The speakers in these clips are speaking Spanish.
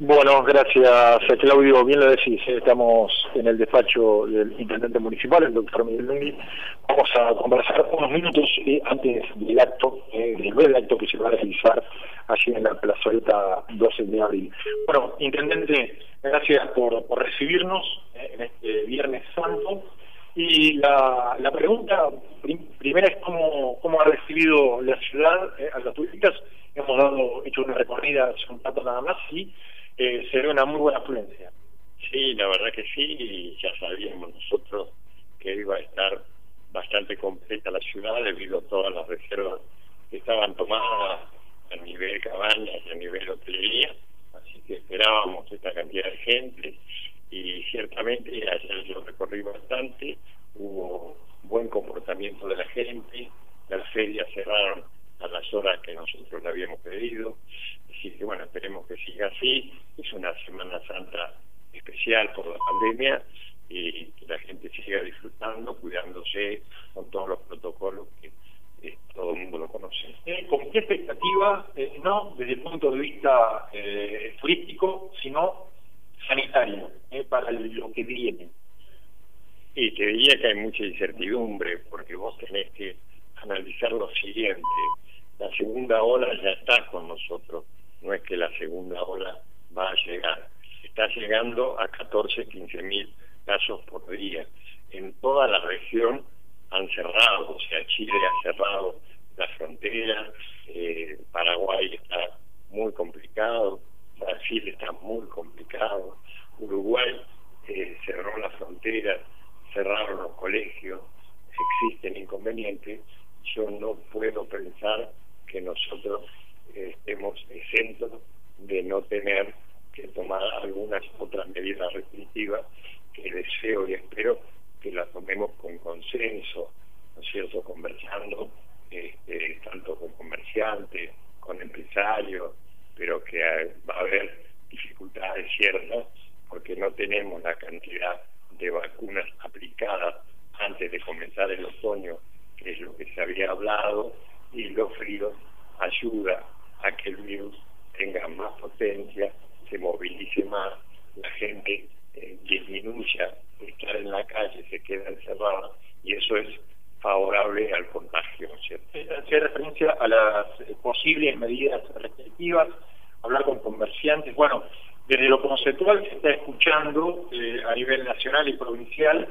Bueno, gracias Claudio, bien lo decís, estamos en el despacho del intendente municipal, el doctor Miguel Lungui. Vamos a conversar unos minutos antes del acto, del breve acto que se va a realizar allí en la plazoleta 12 de abril. Bueno, intendente, gracias por recibirnos en este Viernes Santo. Y la pregunta primera es cómo ha recibido la ciudad a los turistas. Hemos hecho una recorrida hace un rato nada más y se ve una muy buena afluencia. Sí, la verdad que sí, y ya sabíamos nosotros que iba a estar bastante completa la ciudad debido a todas las reservas que estaban tomadas a nivel cabañas y a nivel hotelería, así que esperábamos esta cantidad de gente y ciertamente ayer yo recorrí bastante, hubo buen comportamiento de la gente, las ferias cerraron a las horas que nosotros le habíamos pedido, así que bueno, esperemos que siga así. Es una Semana Santa especial por la pandemia y que la gente siga disfrutando, cuidándose con todos los protocolos que todo el mundo lo conoce. ¿Con qué expectativa, no desde el punto de vista turístico, sino sanitario, para lo que viene? Y te diría que hay mucha incertidumbre, porque vos tenés que analizar lo siguiente: la segunda ola ya está con nosotros, no es que la segunda ola va a llegar, está llegando a 14-15 mil casos por día. En toda la región han cerrado, o sea, Chile ha cerrado la frontera, Paraguay está muy complicado, Brasil está muy complicado, Uruguay cerró la frontera, cerraron los colegios, existen inconvenientes. Yo no puedo pensar que nosotros estemos exentos de no tener que tomar algunas otras medidas restrictivas que deseo y espero que las tomemos con consenso, ¿no es cierto?, conversando tanto con comerciantes, con empresarios, pero que va a haber dificultades ciertas porque no tenemos la cantidad de vacunas aplicadas antes de comenzar el otoño, que es lo que se había hablado, y los fríos ayuda a que el virus tenga más potencia, se movilice más, la gente disminuya estar en la calle, se queda encerrada, y eso es favorable al contagio, ¿cierto? Hacer referencia a las posibles medidas restrictivas, hablar con comerciantes. Bueno, desde lo conceptual se está escuchando a nivel nacional y provincial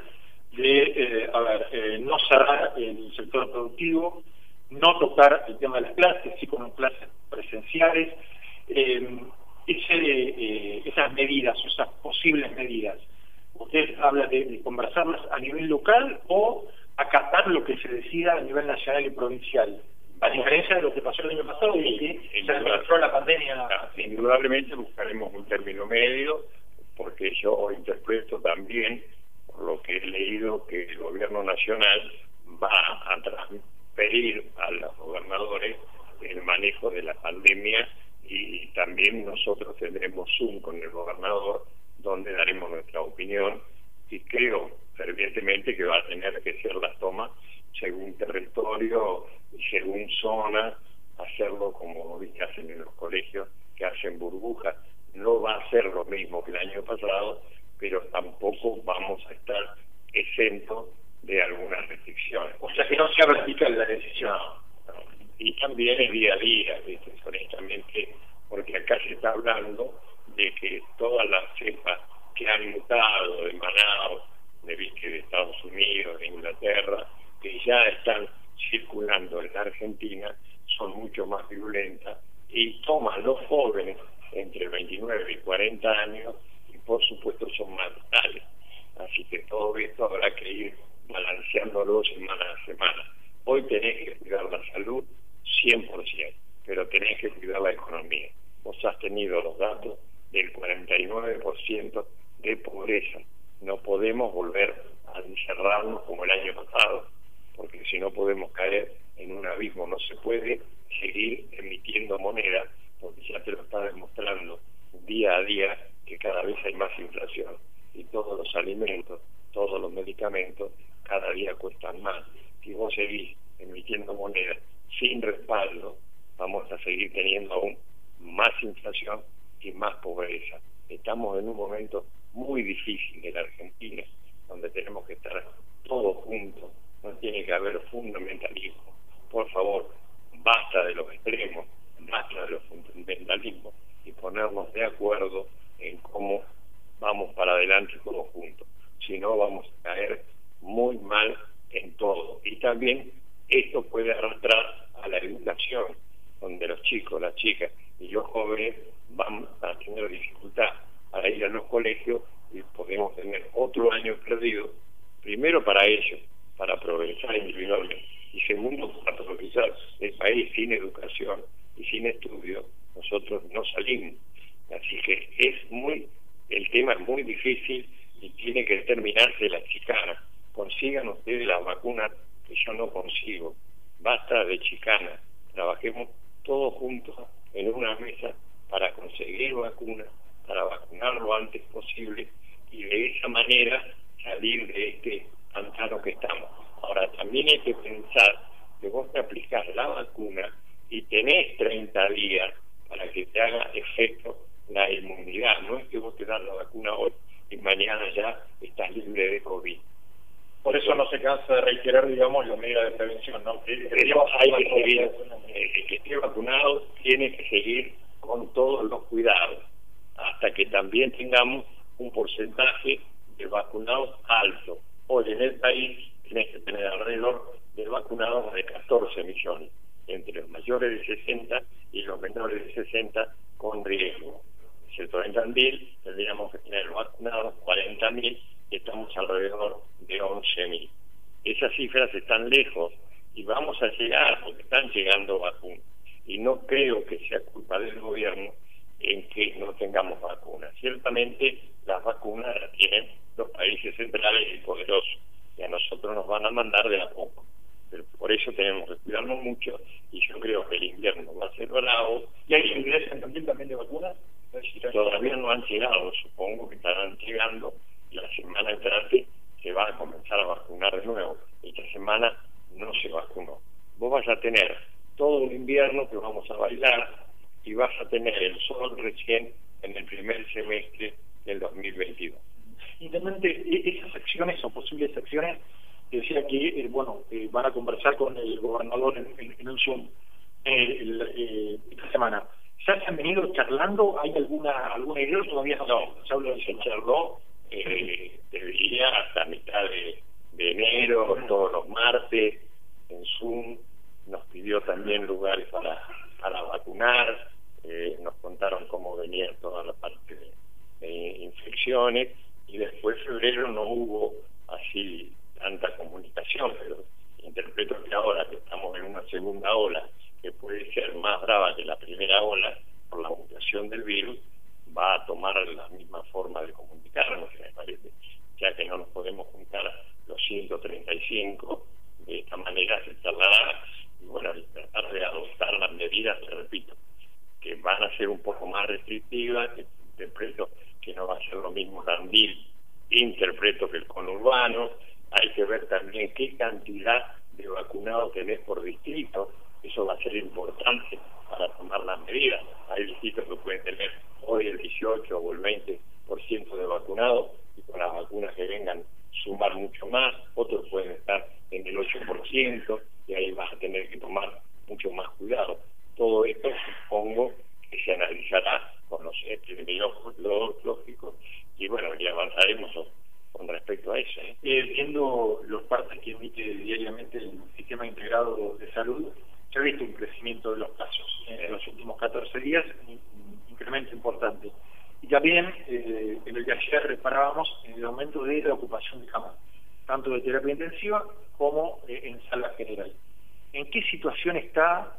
de no cerrar el sector productivo, no tocar el tema de las clases, sí con clases presenciales. Esas medidas, esas posibles medidas, ¿usted habla de conversarlas a nivel local o acatar lo que se decida a nivel nacional y provincial? A diferencia de lo que pasó el año pasado y que se arrastró la pandemia. Indudablemente buscaremos un término medio, porque yo interpreto también, por lo que he leído, que el gobierno nacional va a transferir a los gobernadores el manejo de la pandemia, y también nosotros tendremos Zoom con el gobernador donde daremos nuestra opinión, y creo fervientemente que va a tener que ser las tomas según territorio y según zona, hacerlo como hacen en los colegios, que hacen burbujas. No va a ser lo mismo que el año pasado, pero tampoco vamos a estar exentos de algunas restricciones. O sea que no sea radical la decisión. No. Y también el día a día, ¿viste? Honestamente, porque acá se está hablando de que todas las cepas que han mutado, emanado de Estados Unidos, de Inglaterra, que ya están circulando en la Argentina, son mucho más virulentas y toman los jóvenes entre 29 y 40 años, y por supuesto son más letales. Así que todo esto habrá que ir balanceándolo semana a semana. Hoy tenés que cuidar la salud 100%, pero tenés que cuidar la economía. Vos has tenido los datos del 49% de pobreza. No podemos volver a encerrarnos como el año pasado, porque si no podemos caer en un abismo. No se puede seguir emitiendo moneda, porque ya te lo está demostrando día a día que cada vez hay más inflación y todos los alimentos, todos los medicamentos cada día cuestan más. Si vos seguís emitiendo moneda sin respaldo, vamos a seguir teniendo aún más inflación y más pobreza. Estamos en un momento muy difícil en la Argentina, donde tenemos que estar todos juntos, no tiene que haber fundamentalismo. Por favor, basta de los extremos, basta de los fundamentalismos y ponernos de acuerdo en cómo vamos para adelante todos juntos. Si no, vamos a caer muy mal en todo. Y también esto puede arrastrar a la educación, donde los chicos, las chicas y los jóvenes van a tener dificultad para ir a los colegios y podemos tener otro año perdido, primero para ellos, para progresar individualmente, y segundo, para progresar el país sin educación y sin estudio, nosotros no salimos. Así que el tema es muy difícil y tiene que terminarse la chicana. Consigan ustedes las vacunas que yo no consigo. Basta de chicana. Trabajemos todos juntos en una mesa para conseguir vacunas, para vacunar lo antes posible y de esa manera salir de este pantano que estamos. Ahora, también hay que pensar que vos te aplicás la vacuna y tenés 30 días para que te haga efecto la inmunidad. No es que vos te das la vacuna hoy y mañana ya estás libre de COVID. Por eso no se cansa de reiterar, digamos, las medidas de prevención, ¿no? Pero hay que seguir, el que esté vacunado tiene que seguir con todos los cuidados, hasta que también tengamos un porcentaje de vacunados alto. Hoy en el país tenés que tener alrededor de vacunados de 14 millones, entre los mayores de 60 y los menores de 60 con riesgo. ¿Cierto? En Tandil tendríamos que tener vacunados 40.000 y estamos alrededor de 11.000. Esas cifras están lejos y vamos a llegar, porque están llegando vacunas. Y no creo que sea culpa del gobierno en que no tengamos vacunas. Ciertamente las vacunas las tienen los países centrales y poderosos, y a nosotros nos van a mandar de a poco. Pero por eso tenemos que cuidarnos mucho, y yo creo que el invierno va a ser bravo. ¿Y hay ingresos también de vacunas? Todavía no han llegado, supongo que estarán llegando. La semana entrante se va a comenzar a vacunar de nuevo. Esta semana no se vacunó. Vos vas a tener todo el invierno que vamos a bailar y vas a tener el sol recién en el primer semestre del 2022. Intendente, esas acciones o posibles acciones, decía que van a conversar con el gobernador en un Zoom esta semana. ¿Ya se han venido charlando? ¿Hay alguna idea? Todavía no se charló, te diría, hasta mitad de enero, todos los martes, en Zoom. Nos pidió también lugares para vacunar, nos contaron cómo venía toda la parte de infecciones, y después febrero no hubo así tanta comunicación, pero interpreto que ahora que estamos en una segunda ola, que puede ser más brava que la primera ola por la mutación del virus, va a tomar la misma forma de comunicarnos, me parece, ya que no nos podemos juntar los 135, de esta manera se charlará, y bueno, tratar de adoptar las medidas, te repito, que van a ser un poco más restrictivas, que interpreto que no va a ser lo mismo Tandil, interpreto que el conurbano. Hay que ver también qué cantidad de vacunados tenés por distrito, eso va a ser importante para tomar las medidas. Hay distritos que pueden tener hoy el 18 o el 20% de vacunados y con las vacunas que vengan sumar mucho más, otros pueden estar en el 8% y ahí vas a tener que tomar mucho más cuidado. Todo esto supongo que se analizará con los epidemiológicos y bueno, ya avanzaremos con respecto a eso. Viendo los partes que emite diariamente el Sistema Integrado de Salud, se ha visto un crecimiento de los casos en los últimos 14 días, un incremento importante. Y también, en el que ayer reparábamos, en el aumento de la ocupación de camas, tanto de terapia intensiva como en sala general. ¿En qué situación está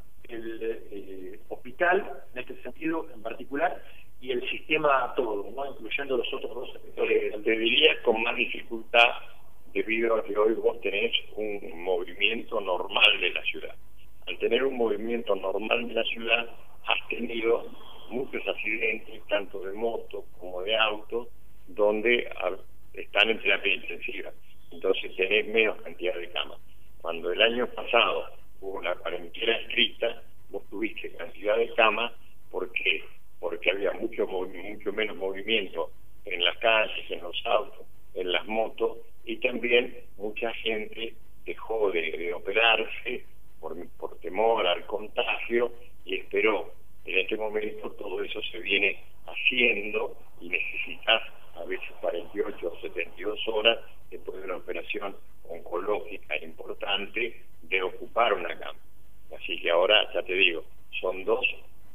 el hospital, en este sentido en particular, y el sistema todo, ¿no?, incluyendo los otros dos sectores? Te diría con más dificultad, debido a que hoy vos tenés un movimiento normal de la ciudad. Al tener un movimiento normal de la ciudad, has tenido muchos accidentes, tanto de moto como de auto, donde están en terapia intensiva. Entonces tenés menos cantidad de camas. Cuando el año pasado hubo una cuarentena estricta, vos tuviste cantidad de camas, porque que había mucho menos movimiento en las calles, en los autos, en las motos, y también mucha gente dejó de operarse por temor al contagio y esperó. En este momento todo eso se viene haciendo y necesitas a veces 48 o 72 horas después de una operación oncológica importante de ocupar una cama. Así que ahora, ya te digo, son dos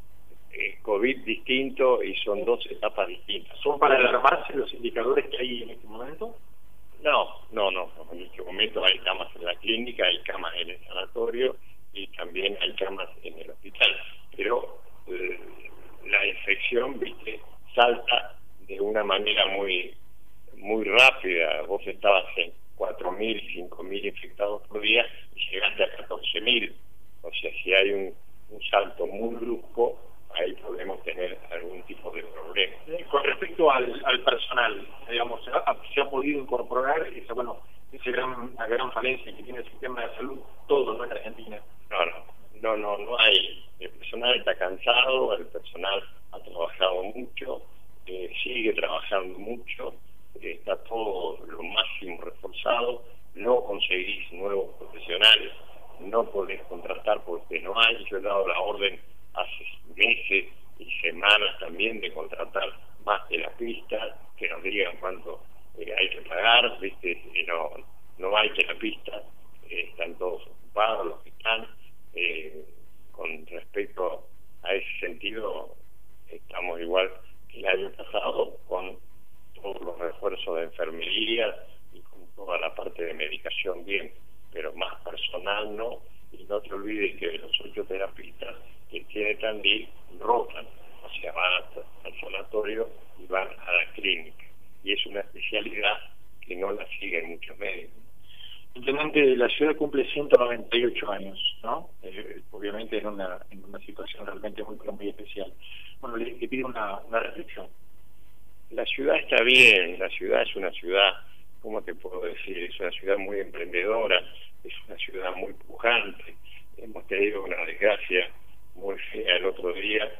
COVID distintos y son dos etapas distintas. ¿Son para alarmarse los indicadores que hay en este momento? No. En este momento hay camas en la clínica, hay camas en el sanatorio y también hay camas en el hospital. Pero la infección, viste, salta de una manera muy rápida. Vos estabas en 4.000, 5.000 infectados por día y llegaste a 14.000. O sea, si hay un salto muy brusco, ahí podemos tener algún tipo de problema. Con respecto al personal, digamos, se ha podido incorporar esa gran falencia que tiene el sistema de salud, todo, ¿no?, en Argentina. No hay. El personal está cansado, el personal ha trabajado mucho, sigue trabajando mucho, está todo lo máximo reforzado, no conseguís nuevos profesionales, no podés contratar porque no hay. Yo he dado la orden hace meses y semanas también de contratar más terapistas, que nos digan cuánto hay que pagar, viste, y no hay terapistas, están todos ocupados los que están. Con respecto a ese sentido, estamos igual que el año pasado, con todos los refuerzos de enfermería y con toda la parte de medicación bien, pero más personal no. Y no te olvides que los 8 terapistas que tiene Tandil rotan, o sea, van al sanatorio y van a la clínica, y es una especialidad que no la siguen muchos médicos. Intendente, la ciudad cumple 198 años, ¿no? Obviamente en una situación realmente muy especial. Bueno, le pido una reflexión. La ciudad está bien, la ciudad es una ciudad, ¿cómo te puedo decir? Es una ciudad muy emprendedora, es una ciudad muy pujante. Hemos tenido una desgracia muy fea el otro día,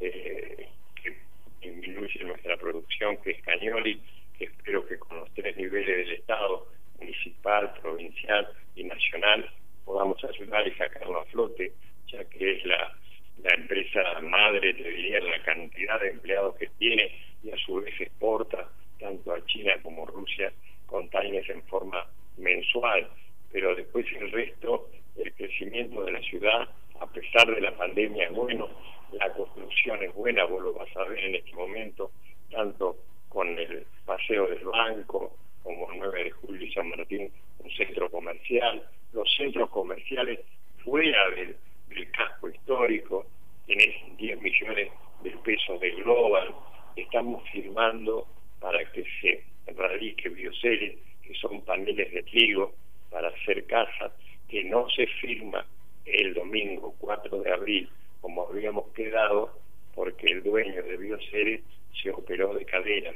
que disminuye nuestra producción, que es Cañoli, que espero que con los 3 niveles del Estado, municipal, provincial y nacional, podamos ayudar y sacarlo a flote, ya que es la empresa madre, te diría, la cantidad de empleados que tiene, y a su vez exporta tanto a China como a Rusia containers en forma mensual. Pero después el resto, el crecimiento de la ciudad, a pesar de la pandemia, es bueno, la construcción es buena, vos lo vas a ver en este momento, tanto con el Paseo del Banco, como 9 de Julio y San Martín, un centro comercial, los centros comerciales fuera del casco histórico, tenés 10 millones de pesos de Global, estamos firmando para que se radique Bioceres, que son paneles de trigo para hacer casas, que no se firma el domingo 4 de abril, como habíamos quedado, porque el dueño de Bioceres se operó de cadera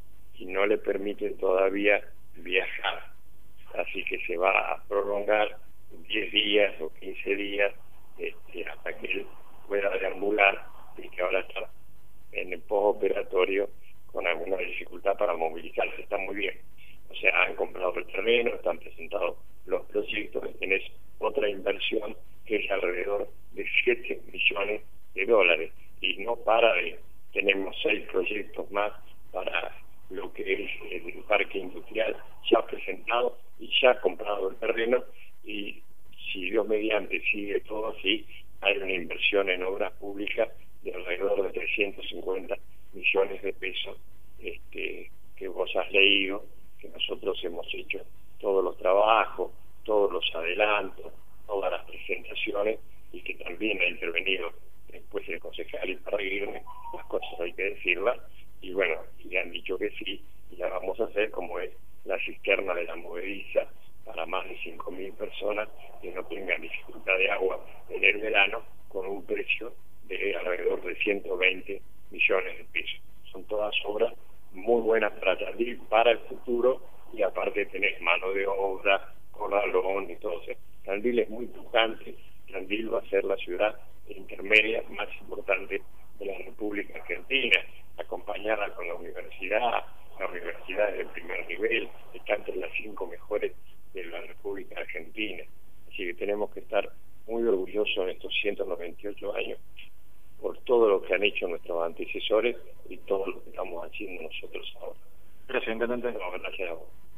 y no le permiten todavía viajar, así que se va a prolongar 10 días o 15 días hasta que él pueda deambular, y que ahora está en el postoperatorio con alguna dificultad para movilizarse. Está muy bien, o sea, han comprado el terreno, están presentados los proyectos, y tenés otra inversión que es alrededor de 7 millones de dólares, y no para de, tenemos 6 proyectos más para lo que es el parque industrial ya presentado y ya comprado el terreno, y si Dios mediante sigue todo así, hay una inversión en obras públicas de alrededor de 350 millones de pesos, que vos has leído, que nosotros hemos hecho todos los trabajos, todos los adelantos, todas las presentaciones, y que también ha intervenido después el concejal Iparraguirre, las cosas hay que decirlas, y bueno, le han dicho que sí, y la vamos a hacer, como es la cisterna de la Movediza, para más de 5.000 personas que no tengan dificultad de agua en el verano, con un precio de alrededor de 120 millones de pesos. Son todas obras muy buenas para Tandil, para el futuro, y aparte tenés mano de obra, corralón y todo eso. Tandil es muy pujante, Tandil va a ser la ciudad intermedia más importante de la República Argentina, acompañarla con la universidad de primer nivel, está entre las 5 mejores de la República Argentina. Así que tenemos que estar muy orgullosos en estos 198 años por todo lo que han hecho nuestros antecesores y todo lo que estamos haciendo nosotros ahora. Gracias, intendente. No, gracias a vos.